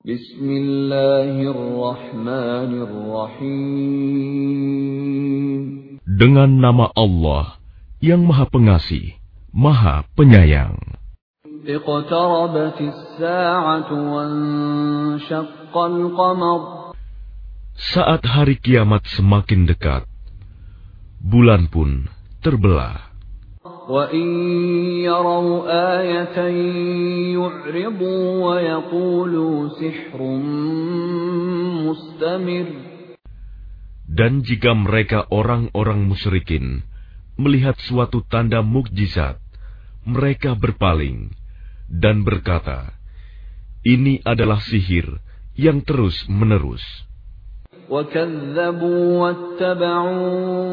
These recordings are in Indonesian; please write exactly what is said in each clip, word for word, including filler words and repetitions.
Bismillahirrahmanirrahim. Dengan nama Allah yang Maha Pengasih, Maha Penyayang. Iqtarabatis sa'atu wanshaqqal qamar. Saat hari kiamat semakin dekat, bulan pun terbelah. وَإِنْ يَرَوْا آيَةً يُعْرِضُوا وَيَقُولُوا سِحْرٌ مُسْتَمِرٌ. Dan jika mereka orang-orang musyrikin melihat suatu tanda mukjizat, mereka berpaling dan berkata, ini adalah sihir yang terus-menerus. وَكَذَّبُوا وَاتَّبَعُوا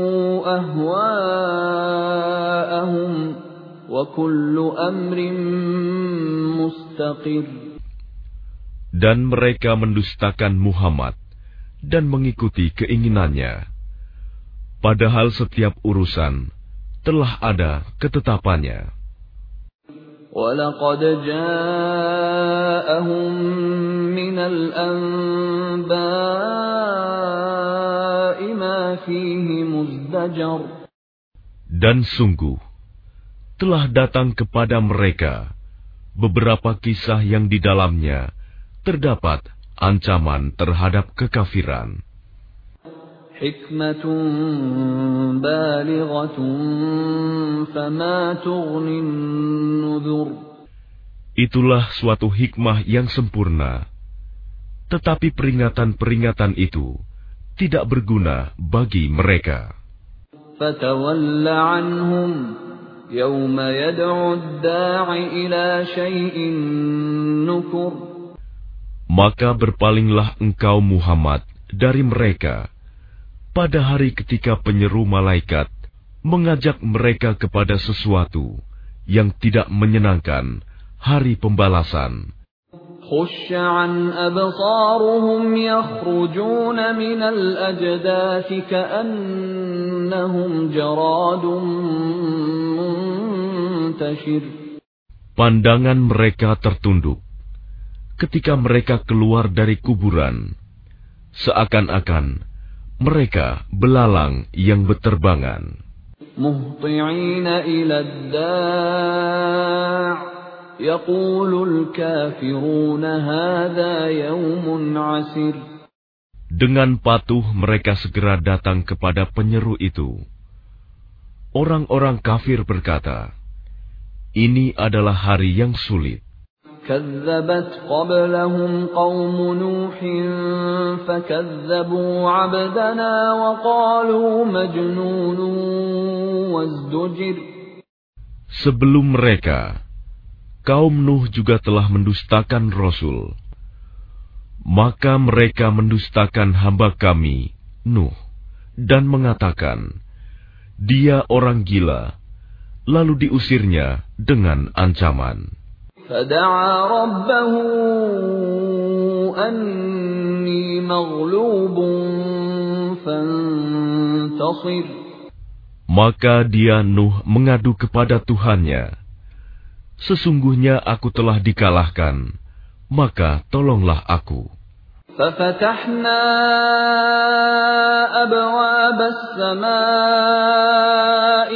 أَهْوَاءَهُمْ وَكُلُّ أَمْرٍ مُسْتَقِرٌّ. Dan mereka mendustakan Muhammad dan mengikuti keinginannya, padahal setiap urusan telah ada ketetapannya. وَلَقَدْ جَاءَهُم مِّنَ الْأَنبَاءِ مَا فِيهِ مُزْدَجَرٌ. Dan sungguh telah datang kepada mereka beberapa kisah yang di dalamnya terdapat ancaman terhadap kekafiran. Hikmatun balighatun fama tughnin nudhur. Itulah suatu hikmah yang sempurna, tetapi peringatan-peringatan itu tidak berguna bagi mereka. Fatawalla anhum yawma yad'u ad-da'i ila syai'in nukur. Maka berpalinglah engkau Muhammad dari mereka pada hari ketika penyeru malaikat mengajak mereka kepada sesuatu yang tidak menyenangkan, hari pembalasan. Khush'an absaruhum yakhrujuna minal ajdathi ka'annahum jaradun muntashir. Pandangan mereka tertunduk ketika mereka keluar dari kuburan, seakan-akan mereka belalang yang berterbangan. Muhti'ina ila ad-da' yaqulul kafiruna hadha yawmun 'asir. Dengan patuh mereka segera datang kepada penyeru itu. Orang-orang kafir berkata, ini adalah hari yang sulit. كذبت قبلهم قوم نوح فكذبوا عبدنا وقالوا مجنون وازدجر. Sebelum mereka, kaum Nuh juga telah mendustakan Rasul. Maka mereka mendustakan hamba kami, Nuh, dan mengatakan, dia orang gila, lalu diusirnya dengan ancaman. فدعا ربه أني مغلوب فانتصر. Maka dia Nuh mengadu kepada Tuhannya, sesungguhnya aku telah dikalahkan, maka tolonglah aku. ففتحنا أبواب السماء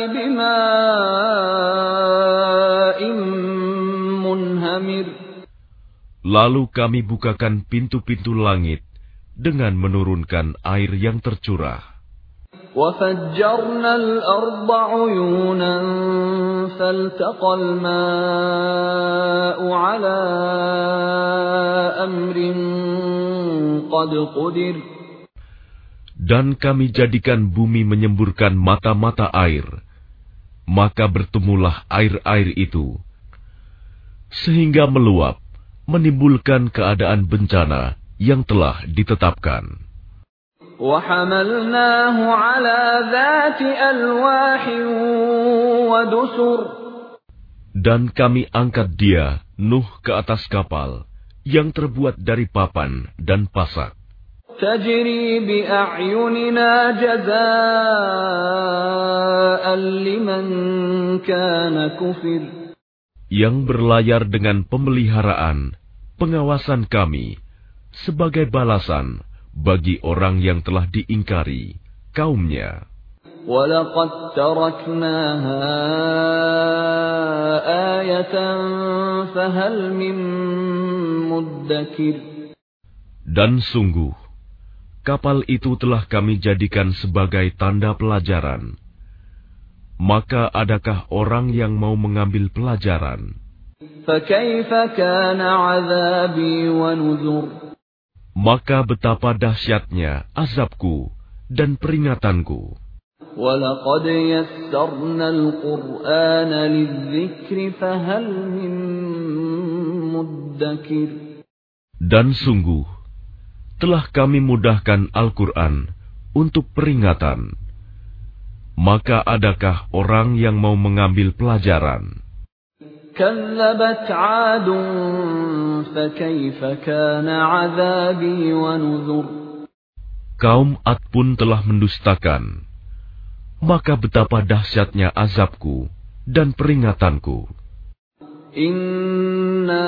بماء منهمر. Lalu kami bukakan pintu-pintu langit dengan menurunkan air yang tercurah. وفجرنا الأرض عيونا فالتقى الماء على أمر قد قدر. Dan kami jadikan bumi menyemburkan mata-mata air, maka bertemulah air-air itu, sehingga meluap, menimbulkan keadaan bencana yang telah ditetapkan. وَحَمَلْنَاهُ عَلَى ذَاتِ أَلْوَاحٍ وَدُسُرٍ. Dan kami angkat dia, Nuh, ke atas kapal yang terbuat dari papan dan pasak. تَجْرِي بِأَعْيُنِنَا جَزَاءً لِمَنْ كَانَ كُفِرَ. Yang berlayar dengan pemeliharaan pengawasan kami sebagai balasan bagi orang yang telah diingkari kaumnya. وَلَقَدْ تَرَكْنَاهَا آيَةً فَهَلْ مِن مُّدَّكِرٍ. Dan sungguh, kapal itu telah kami jadikan sebagai tanda pelajaran. Maka adakah orang yang mau mengambil pelajaran? فَكَيْفَ كَانَ عَذَابِي وَنُذُرِ. Maka betapa dahsyatnya azabku dan peringatanku. وَلَقَدْ يَسَّرْنَا الْقُرْآنَ لِلذِّكْرِ فَهَلْ مِن مُّدَّكِرٍ. Dan sungguh, telah kami mudahkan Al-Quran untuk peringatan. Maka adakah orang yang mau mengambil pelajaran? كَذَّبَتْ عَادٌ فَكَيْفَ كَانَ عَذَابِي وَنُذُرِ. Kaum Ad pun telah mendustakan. Maka betapa dahsyatnya azabku dan peringatanku. Inna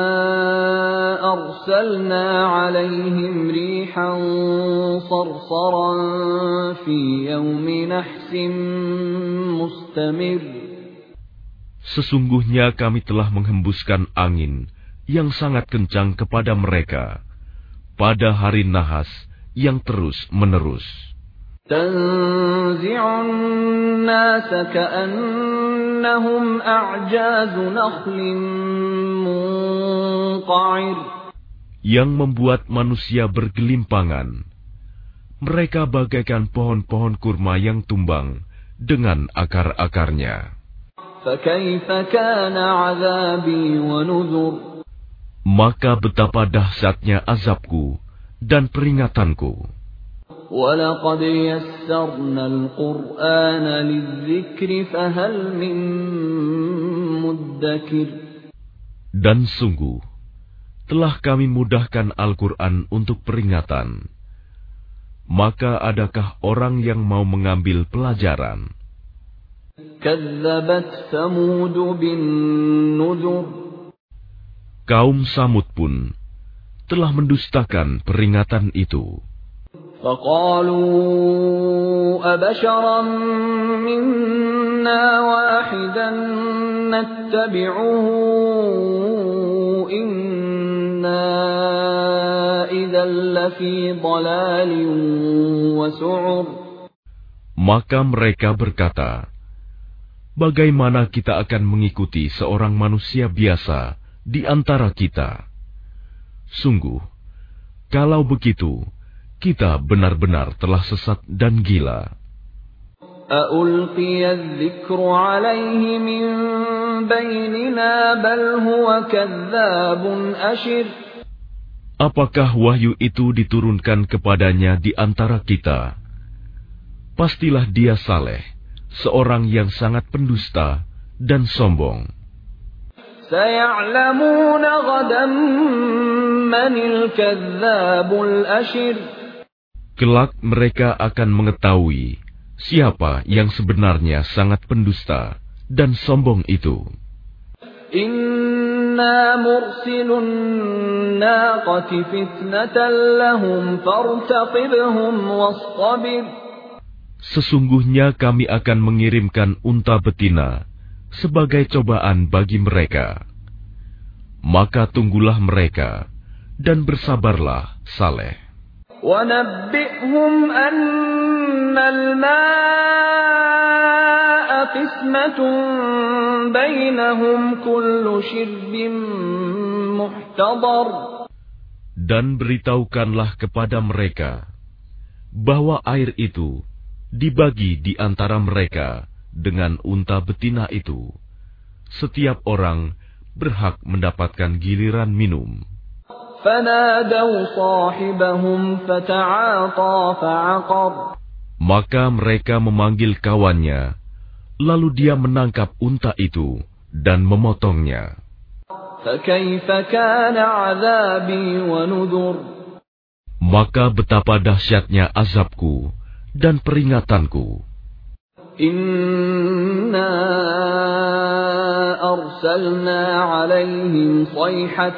arsalna alaihim rihan sarsaran fi yawmi nahsin mustamir. Sesungguhnya kami telah menghembuskan angin yang sangat kencang kepada mereka pada hari nahas yang terus-menerus. Tanzi'un nasa ka'annahum a'jazu nakhlin munqa'ir. Yang membuat manusia bergelimpangan. Mereka bagaikan pohon-pohon kurma yang tumbang dengan akar-akarnya. Fakaifa kana 'adzabi wa nuzur. Maka betapa dahsyatnya azabku dan peringatanku. وَلَقَدْ يَسَّرْنَا الْقُرْآنَ لِلذِّكْرِ فَهَلْ مِن مُّدَّكِرٍ. Dan sungguh, telah kami mudahkan Al-Quran untuk peringatan. Maka adakah orang yang mau mengambil pelajaran? كَذَّبَتْ ثَمُودُ بِالنُّذُرِ. Kaum Samud pun telah mendustakan peringatan itu. فَقَالُوا أَبَشَرًا مِنَّا وَاحِدًا نَتَّبِعُهُ إِنَّا إِذًا لَّفِي ضَلَالٍ وَسُعُرٍ. Maka mereka berkata, bagaimana kita akan mengikuti seorang manusia biasa di antara kita? Sungguh, kalau begitu, kita benar-benar telah sesat dan gila. أَأُلْقِيَ الذِّكْرُ عَلَيْهِ مِن بَيْنِنَا بَلْ هُوَ كَذَّابٌ أَشِرٌ. Apakah wahyu itu diturunkan kepadanya di antara kita? Pastilah dia Saleh, seorang yang sangat pendusta dan sombong. سَيَعْلَمُونَ غَدًا مَّنِ الْكَذَّابُ الْأَشِرُ. Kelak mereka akan mengetahui siapa yang sebenarnya sangat pendusta dan sombong itu. Inna mursilun naqati fitnatan lahum fartaqibhum wastabir. Sesungguhnya kami akan mengirimkan unta betina sebagai cobaan bagi mereka. Maka tunggulah mereka dan bersabarlah, Saleh. وَنَبِّئْهُمْ أَنَّ الْمَاءَ قِسْمَةٌ بَيْنَهُمْ كُلُّ شِرْبٍ مُحْتَضَرٍ. Dan beritahukanlah kepada mereka bahwa air itu dibagi di antara mereka dengan unta betina itu. Setiap orang berhak mendapatkan giliran minum. فَنَادَوْا صَاحِبَهُمْ فَتَعَاطَى فَعَقَرَ. Maka mereka memanggil kawannya, lalu dia menangkap unta itu dan memotongnya. فَكَيْفَ كَانَ عَذَابِي وَنُذُرِ. Maka betapa dahsyatnya azabku dan peringatanku. Inna أرسلنا عليهم صيحة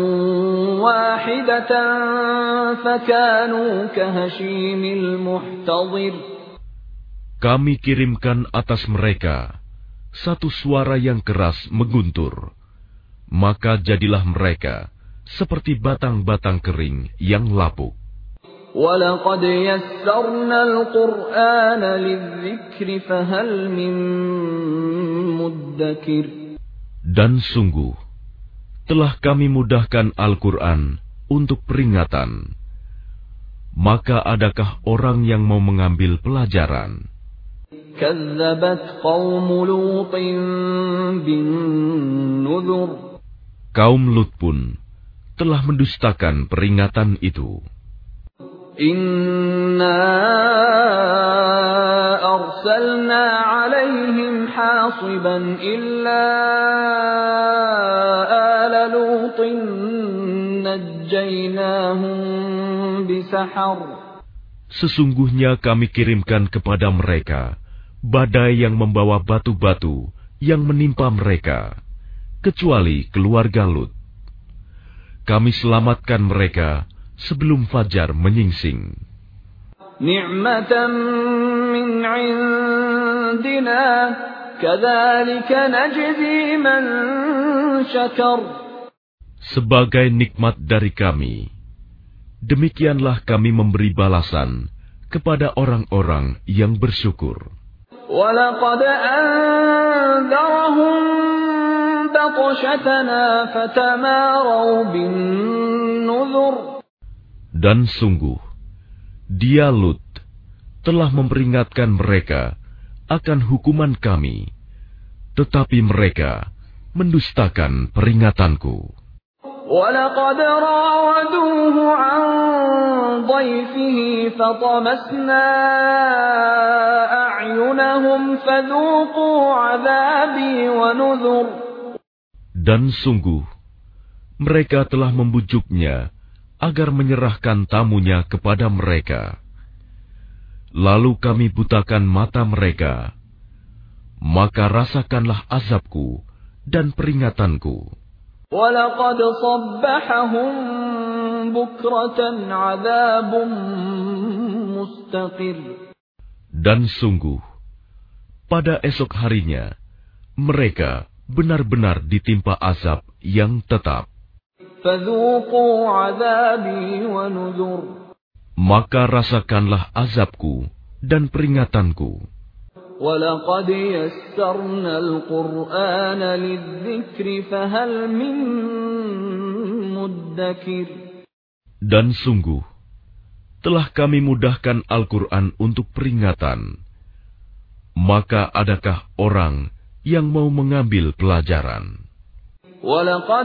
واحدة فكانوا كهشيم المحتضر. Kami kirimkan atas mereka satu suara yang keras mengguntur, maka jadilah mereka seperti batang-batang kering yang lapuk. وَلَقَدْ يَسَّرْنَا الْقُرْآنَ لِلذِّكْرِ فَهَلْ مِن مُّدَّكِرٍ. Dan sungguh, telah kami mudahkan Al-Quran untuk peringatan. Maka adakah orang yang mau mengambil pelajaran? كَذَّبَتْ قَوْمُ لُوطٍ بِالنُّذُرِ. Kaum Lut pun telah mendustakan peringatan itu. Inna arsalna alaihim hasiban illa ala lutin najjaynahum bisahar. Sesungguhnya kami kirimkan kepada mereka badai yang membawa batu-batu yang menimpa mereka, kecuali keluarga Lut. Kami selamatkan mereka sebelum fajar menyingsing. Ni'matan min 'indina, kadzalika najzi man syakar. Sebagai nikmat dari kami, demikianlah kami memberi balasan kepada orang-orang yang bersyukur. Wa laqad anzarahum batshatana fatamaru bin nuzur. Dan sungguh, dia Lut telah memperingatkan mereka akan hukuman kami, tetapi mereka mendustakan peringatanku. وَلَقَدْ رَاوَدُوهُ عَنْ ضَيْفِهِ فَطَمَسْنَا أَعْيُنَهُمْ فَذُوقُوا عَذَابِي وَنُذُرِ. Dan sungguh, mereka telah membujuknya agar menyerahkan tamunya kepada mereka. Lalu kami butakan mata mereka, maka rasakanlah azabku dan peringatanku. وَلَقَدْ صَبَّحَهُم بُكْرَةً عَذَابٌ مُسْتَقِرٌ. Dan sungguh, pada esok harinya, mereka benar-benar ditimpa azab yang tetap. فَذُوقُوا عَذَابِي وَنُذُرِ. Maka rasakanlah azabku dan peringatanku. وَلَقَدْ يَسَّرْنَا الْقُرْآنَ لِلذِّكْرِ فَهَلْ مِن مُّدَّكِرٍ. Dan sungguh, telah kami mudahkan Al-Quran untuk peringatan. Maka adakah orang yang mau mengambil pelajaran? وَلَقَدْ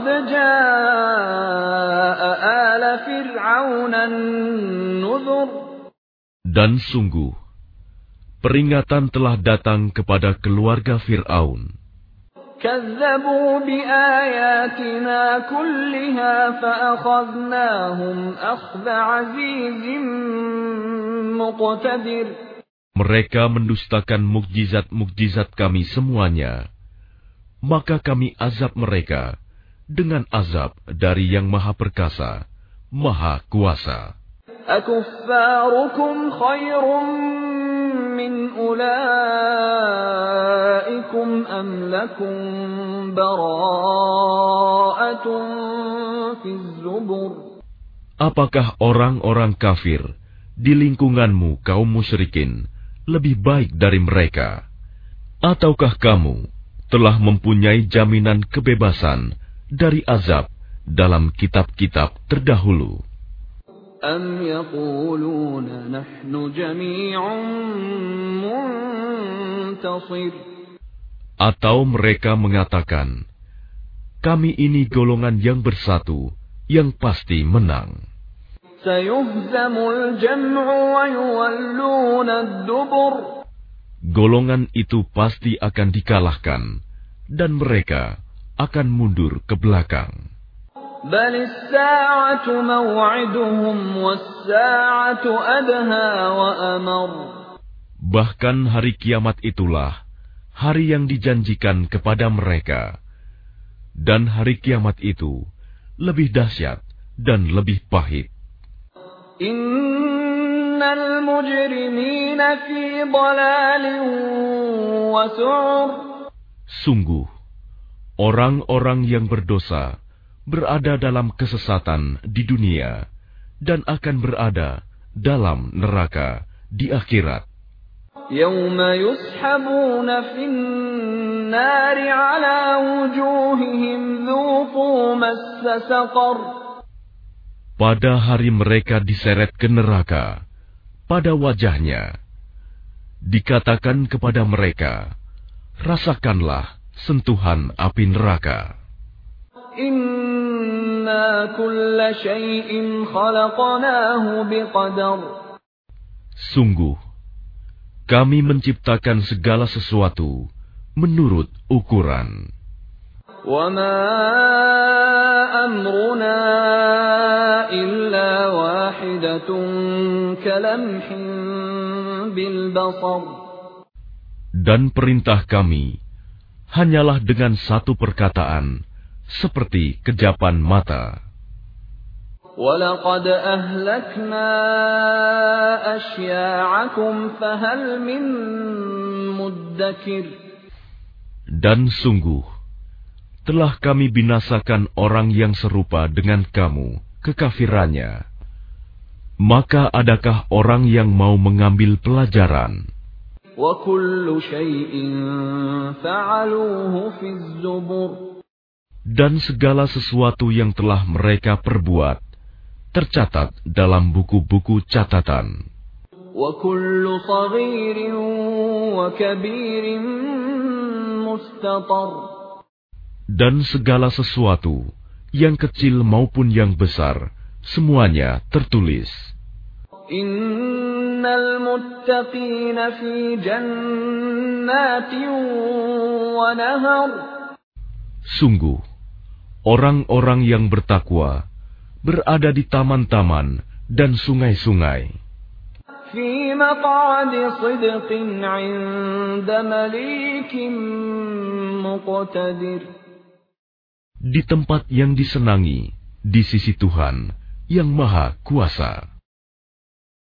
جَاءَ آلَ فِرْعَوْنَ النُّذُرُ. Dan sungguh, peringatan telah datang kepada keluarga Fir'aun. كَذَّبُوا بِآيَاتِنَا كُلِّهَا فَأَخَذْنَاهُمْ أَخْذَ عَزِيزٍ مُقْتَدِرٍ. Mereka mendustakan mukjizat-mukjizat kami semuanya. Maka kami azab mereka dengan azab dari Yang Maha Perkasa, Maha Kuasa. أَكُفَّارُكُمْ خَيْرٌ مِّنْ أُولَئِكُمْ أَمْ لَكُمْ بَرَاءَةٌ فِي الزُّبُرِ. Apakah orang-orang kafir di lingkunganmu kaum musyrikin lebih baik dari mereka? Ataukah kamu telah mempunyai jaminan kebebasan dari azab dalam kitab-kitab terdahulu? أَمْ يَقُولُونَ نَحْنُ جَمِيعٌ مُّنتَصِرٌ. Atau mereka mengatakan, kami ini golongan yang bersatu, yang pasti menang. سَيُهْزَمُ الْجَمْعُ وَيُوَلُّونَ الدُّبُرَ. Golongan itu pasti akan dikalahkan, dan mereka akan mundur ke belakang. بَلِ السَّاعَةُ مَوْعِدُهُمْ وَالسَّاعَةُ أَدْهَىٰ وَأَمَرُّ. Bahkan hari kiamat itulah hari yang dijanjikan kepada mereka, Dan hari kiamat itu lebih dahsyat dan lebih pahit. Innal mujrimina fi dhalalin wa su'ur. Sungguh, orang-orang yang berdosa berada dalam kesesatan di dunia dan akan berada dalam neraka di akhirat. Yawma yushabuna fin nari ala wujuhihim dhuqu massa saqar. Pada hari mereka diseret ke neraka, pada wajahnya dikatakan kepada mereka, rasakanlah sentuhan api neraka. Inna kulla syai'in khalaqnahu biqadar. Sungguh, kami menciptakan segala sesuatu menurut ukuran. Wa ma amruna illa wahidatun kalamhin bil basar. Dan perintah kami hanyalah dengan satu perkataan, seperti kejapan mata. وَلَقَدْ أَهْلَكْنَا أَشْيَاعَكُمْ فَهَلْ مِن مُّدَّكِرٍ. Dan sungguh, telah kami binasakan orang yang serupa dengan kamu, kekafirannya. Maka adakah orang yang mau mengambil pelajaran? وَكُلُّ شَيْءٍ فَعَلُوهُ فِي الزُّبُرِ. Dan segala sesuatu yang telah mereka perbuat tercatat dalam buku-buku catatan. وَكُلُّ صَغِيرٍ وَكَبِيرٍ مُسْتَطَرٍ. Dan segala sesuatu, yang kecil maupun yang besar, semuanya tertulis. Innal muttaqina fi jannatin wa nahar. Sungguh, orang-orang yang bertakwa berada di taman-taman dan sungai-sungai. Fi maq'adi sidqin 'inda malikin muqtadir. Di tempat yang disenangi, di sisi Tuhan yang Maha Kuasa.